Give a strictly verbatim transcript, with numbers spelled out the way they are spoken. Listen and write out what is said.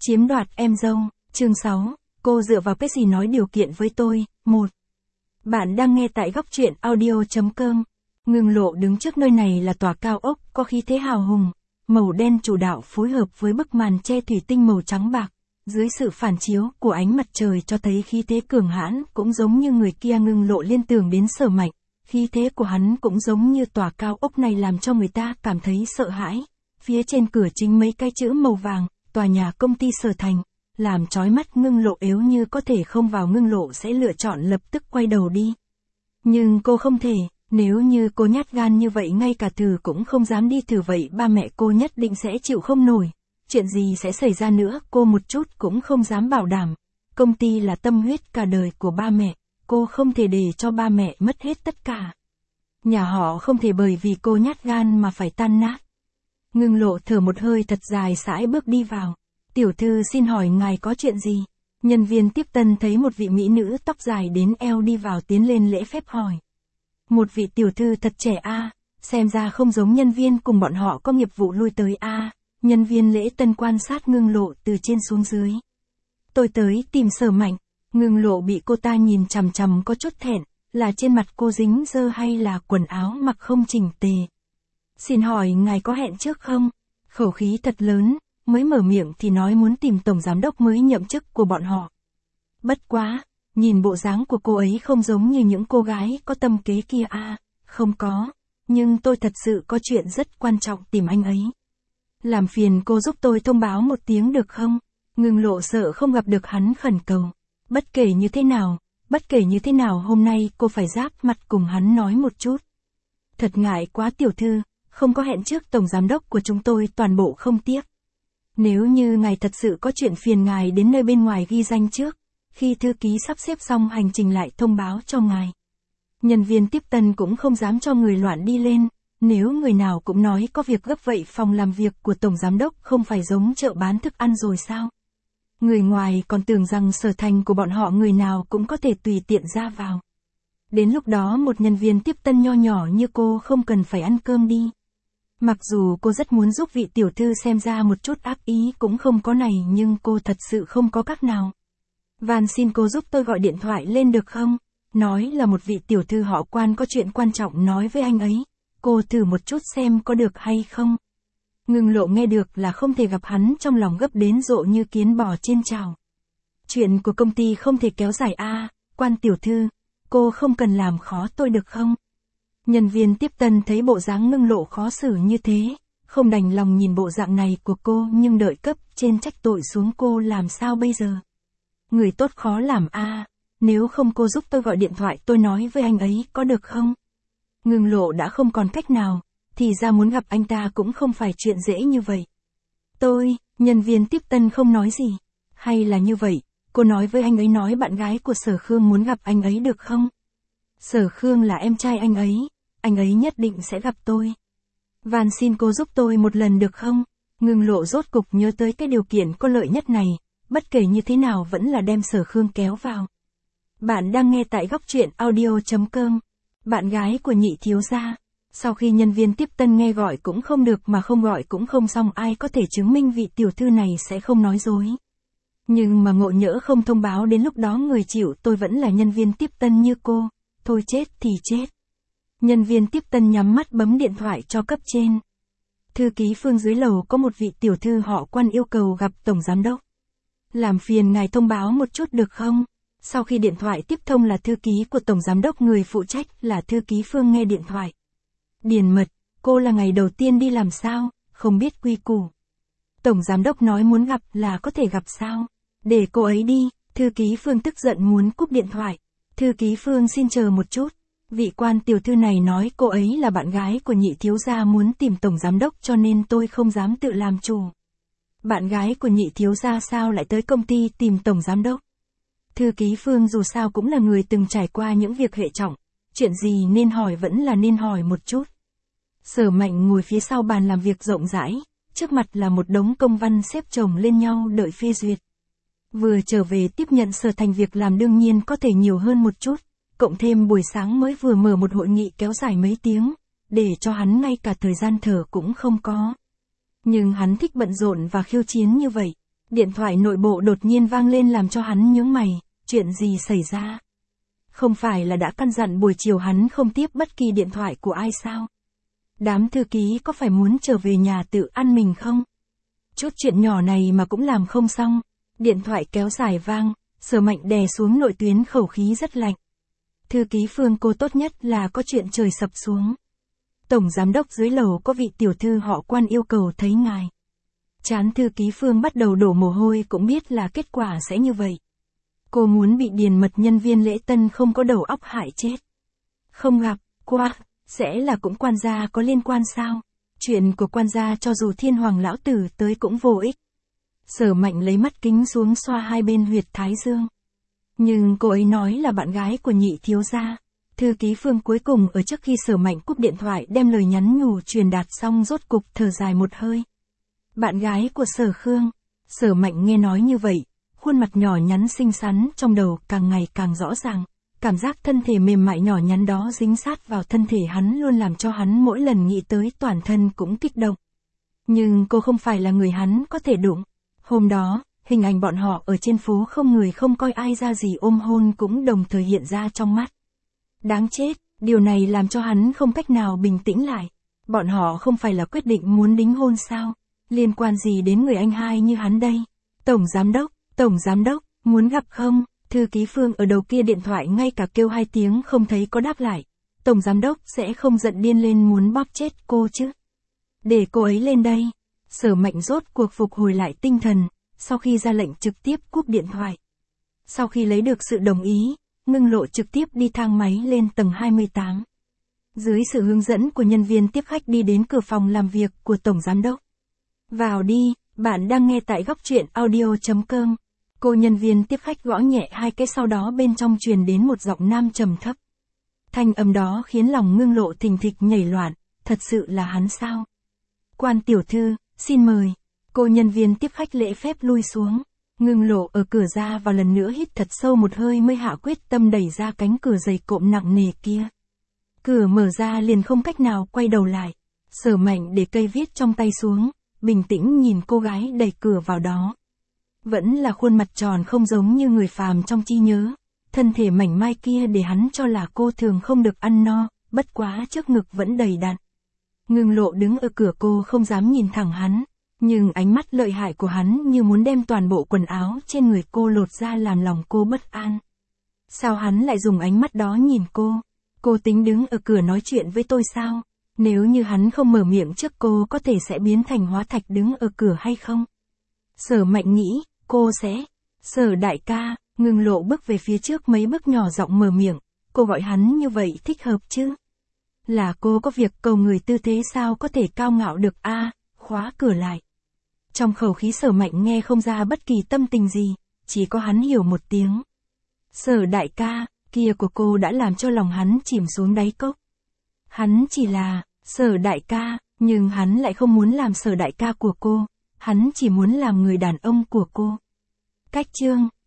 Chiếm đoạt em dâu, chương sáu, cô dựa vào cái gì nói điều kiện với tôi, một. Bạn đang nghe tại góc truyện audio.com. Ngưng Lộ đứng trước nơi này là tòa cao ốc, có khí thế hào hùng, màu đen chủ đạo phối hợp với bức màn che thủy tinh màu trắng bạc. Dưới sự phản chiếu của ánh mặt trời cho thấy khí thế cường hãn, cũng giống như người kia Ngưng Lộ liên tưởng đến Sở Mạnh. Khí thế của hắn cũng giống như tòa cao ốc này làm cho người ta cảm thấy sợ hãi. Phía trên cửa chính mấy cái chữ màu vàng, tòa nhà công ty Sở Thành, làm chói mắt Ngưng Lộ, yếu như có thể không vào Ngưng Lộ sẽ lựa chọn lập tức quay đầu đi. Nhưng cô không thể, nếu như cô nhát gan như vậy ngay cả thử cũng không dám đi thử vậy ba mẹ cô nhất định sẽ chịu không nổi. Chuyện gì sẽ xảy ra nữa cô một chút cũng không dám bảo đảm. Công ty là tâm huyết cả đời của ba mẹ, cô không thể để cho ba mẹ mất hết tất cả. Nhà họ không thể bởi vì cô nhát gan mà phải tan nát. Ngưng Lộ thở một hơi thật dài sải bước đi vào. Tiểu thư xin hỏi ngài có chuyện gì? Nhân viên tiếp tân thấy một vị mỹ nữ tóc dài đến eo đi vào tiến lên lễ phép hỏi. Một vị tiểu thư thật trẻ a, à, xem ra không giống nhân viên cùng bọn họ có nghiệp vụ lui tới a. À. Nhân viên lễ tân quan sát Ngưng Lộ từ trên xuống dưới. Tôi tới tìm Sở Mạnh. Ngưng Lộ bị cô ta nhìn chằm chằm có chút thẹn, là trên mặt cô dính dơ hay là quần áo mặc không chỉnh tề. Xin hỏi ngài có hẹn trước không? Khẩu khí thật lớn, mới mở miệng thì nói muốn tìm tổng giám đốc mới nhậm chức của bọn họ. Bất quá, nhìn bộ dáng của cô ấy không giống như những cô gái có tâm kế kia a. À, không có, nhưng tôi thật sự có chuyện rất quan trọng tìm anh ấy. Làm phiền cô giúp tôi thông báo một tiếng được không? Ngưng Lộ sợ không gặp được hắn khẩn cầu. Bất kể như thế nào, bất kể như thế nào hôm nay cô phải giáp mặt cùng hắn nói một chút. Thật ngại quá tiểu thư, không có hẹn trước tổng giám đốc của chúng tôi toàn bộ không tiếc. Nếu như ngài thật sự có chuyện phiền ngài đến nơi bên ngoài ghi danh trước, khi thư ký sắp xếp xong hành trình lại thông báo cho ngài. Nhân viên tiếp tân cũng không dám cho người loạn đi lên. Nếu người nào cũng nói có việc gấp vậy phòng làm việc của tổng giám đốc không phải giống chợ bán thức ăn rồi sao? Người ngoài còn tưởng rằng Sở Thành của bọn họ người nào cũng có thể tùy tiện ra vào. Đến lúc đó một nhân viên tiếp tân nho nhỏ như cô không cần phải ăn cơm đi. Mặc dù cô rất muốn giúp vị tiểu thư xem ra một chút ác ý cũng không có này nhưng cô thật sự không có cách nào. Van xin cô giúp tôi gọi điện thoại lên được không? Nói là một vị tiểu thư họ Quan có chuyện quan trọng nói với anh ấy. Cô thử một chút xem có được hay không. Ngưng Lộ nghe được là không thể gặp hắn trong lòng gấp đến rộ như kiến bò trên chảo. Chuyện của công ty không thể kéo dài a, à, Quan tiểu thư, cô không cần làm khó tôi được không? Nhân viên tiếp tân thấy bộ dáng Ngưng Lộ khó xử như thế, không đành lòng nhìn bộ dạng này của cô nhưng đợi cấp trên trách tội xuống cô làm sao bây giờ? Người tốt khó làm a, à, nếu không cô giúp tôi gọi điện thoại tôi nói với anh ấy có được không? Ngưng Lộ đã không còn cách nào, thì ra muốn gặp anh ta cũng không phải chuyện dễ như vậy. Tôi, nhân viên tiếp tân không nói gì. Hay là như vậy, cô nói với anh ấy nói bạn gái của Sở Khương muốn gặp anh ấy được không? Sở Khương là em trai anh ấy, anh ấy nhất định sẽ gặp tôi. Van xin cô giúp tôi một lần được không? Ngưng Lộ rốt cục nhớ tới cái điều kiện có lợi nhất này, bất kể như thế nào vẫn là đem Sở Khương kéo vào. Bạn đang nghe tại góc truyện audio.com. Bạn gái của nhị thiếu gia. Sau khi nhân viên tiếp tân nghe gọi cũng không được mà không gọi cũng không xong ai có thể chứng minh vị tiểu thư này sẽ không nói dối. Nhưng mà ngộ nhỡ không thông báo đến lúc đó người chịu tôi vẫn là nhân viên tiếp tân như cô. Thôi chết thì chết. Nhân viên tiếp tân nhắm mắt bấm điện thoại cho cấp trên. Thư ký Phương dưới lầu có một vị tiểu thư họ Quan yêu cầu gặp tổng giám đốc. Làm phiền ngài thông báo một chút được không? Sau khi điện thoại tiếp thông là thư ký của tổng giám đốc người phụ trách là thư ký Phương nghe điện thoại. Điền mật, cô là ngày đầu tiên đi làm sao, không biết quy củ. Tổng giám đốc nói muốn gặp là có thể gặp sao? Để cô ấy đi, thư ký Phương tức giận muốn cúp điện thoại. Thư ký Phương xin chờ một chút. Vị Quan tiểu thư này nói cô ấy là bạn gái của nhị thiếu gia muốn tìm tổng giám đốc cho nên tôi không dám tự làm chủ. Bạn gái của nhị thiếu gia sao lại tới công ty tìm tổng giám đốc? Thư ký Phương dù sao cũng là người từng trải qua những việc hệ trọng, chuyện gì nên hỏi vẫn là nên hỏi một chút. Sở Mạnh ngồi phía sau bàn làm việc rộng rãi, trước mặt là một đống công văn xếp chồng lên nhau đợi phê duyệt. Vừa trở về tiếp nhận Sở Thành việc làm đương nhiên có thể nhiều hơn một chút, cộng thêm buổi sáng mới vừa mở một hội nghị kéo dài mấy tiếng, để cho hắn ngay cả thời gian thở cũng không có. Nhưng hắn thích bận rộn và khiêu chiến như vậy. Điện thoại nội bộ đột nhiên vang lên làm cho hắn nhướng mày, chuyện gì xảy ra? Không phải là đã căn dặn buổi chiều hắn không tiếp bất kỳ điện thoại của ai sao? Đám thư ký có phải muốn trở về nhà tự ăn mình không? Chút chuyện nhỏ này mà cũng làm không xong. Điện thoại kéo dài vang, Sở Mạnh đè xuống nội tuyến khẩu khí rất lạnh. Thư ký Phương cô tốt nhất là có chuyện trời sập xuống. Tổng giám đốc dưới lầu có vị tiểu thư họ Quan yêu cầu thấy ngài. Trán thư ký Phương bắt đầu đổ mồ hôi cũng biết là kết quả sẽ như vậy. Cô muốn bị điền mật nhân viên lễ tân không có đầu óc hại chết. Không gặp, qua, sẽ là cũng quan gia có liên quan sao? Chuyện của quan gia cho dù thiên hoàng lão tử tới cũng vô ích. Sở Mạnh lấy mắt kính xuống xoa hai bên huyệt thái dương. Nhưng cô ấy nói là bạn gái của nhị thiếu gia. Thư ký Phương cuối cùng ở trước khi Sở Mạnh cúp điện thoại đem lời nhắn nhủ truyền đạt xong rốt cục thở dài một hơi. Bạn gái của Sở Khương. Sở Mạnh nghe nói như vậy, khuôn mặt nhỏ nhắn xinh xắn trong đầu càng ngày càng rõ ràng. Cảm giác thân thể mềm mại nhỏ nhắn đó dính sát vào thân thể hắn luôn làm cho hắn mỗi lần nghĩ tới toàn thân cũng kích động. Nhưng cô không phải là người hắn có thể đụng. Hôm đó, hình ảnh bọn họ ở trên phố không người không coi ai ra gì ôm hôn cũng đồng thời hiện ra trong mắt. Đáng chết, điều này làm cho hắn không cách nào bình tĩnh lại. Bọn họ không phải là quyết định muốn đính hôn sao? Liên quan gì đến người anh hai như hắn đây? Tổng giám đốc, tổng giám đốc, muốn gặp không? Thư ký Phương ở đầu kia điện thoại ngay cả kêu hai tiếng không thấy có đáp lại. Tổng giám đốc sẽ không giận điên lên muốn bóp chết cô chứ? Để cô ấy lên đây. Sở Mạnh rốt cuộc phục hồi lại tinh thần, sau khi ra lệnh trực tiếp cúp điện thoại. Sau khi lấy được sự đồng ý, Ngưng Lộ trực tiếp đi thang máy lên tầng hai mươi tám. Dưới sự hướng dẫn của nhân viên tiếp khách đi đến cửa phòng làm việc của Tổng Giám đốc. Vào đi, bạn đang nghe tại góc truyện audio chấm com. Cô nhân viên tiếp khách gõ nhẹ hai cái sau đó bên trong truyền đến một giọng nam trầm thấp. Thanh âm đó khiến lòng Ngưng Lộ thình thịch nhảy loạn, thật sự là hắn sao? Quan tiểu thư, xin mời. Cô nhân viên tiếp khách lễ phép lui xuống. Ngưng Lộ ở cửa ra và lần nữa hít thật sâu một hơi mới hạ quyết tâm đẩy ra cánh cửa dày cộm nặng nề kia. Cửa mở ra liền không cách nào quay đầu lại. Sở Mạnh để cây viết trong tay xuống, bình tĩnh nhìn cô gái đẩy cửa vào đó. Vẫn là khuôn mặt tròn không giống như người phàm trong trí nhớ. Thân thể mảnh mai kia để hắn cho là cô thường không được ăn no, bất quá trước ngực vẫn đầy đặn. Ngưng Lộ đứng ở cửa cô không dám nhìn thẳng hắn. Nhưng ánh mắt lợi hại của hắn như muốn đem toàn bộ quần áo trên người cô lột ra làm lòng cô bất an. Sao hắn lại dùng ánh mắt đó nhìn cô? Cô tính đứng ở cửa nói chuyện với tôi sao? Nếu như hắn không mở miệng trước cô có thể sẽ biến thành hóa thạch đứng ở cửa hay không? Sở Mạnh nghĩ, cô sẽ. Sở đại ca, Ngưng Lộ bước về phía trước mấy bước nhỏ giọng mở miệng. Cô gọi hắn như vậy thích hợp chứ? Là cô có việc cầu người tư thế sao có thể cao ngạo được a? À, khóa cửa lại. Trong khẩu khí Sở Mạnh nghe không ra bất kỳ tâm tình gì, chỉ có hắn hiểu một tiếng. Sở đại ca, kia của cô đã làm cho lòng hắn chìm xuống đáy cốc. Hắn chỉ là, Sở đại ca, nhưng hắn lại không muốn làm Sở đại ca của cô, hắn chỉ muốn làm người đàn ông của cô. Cách chương,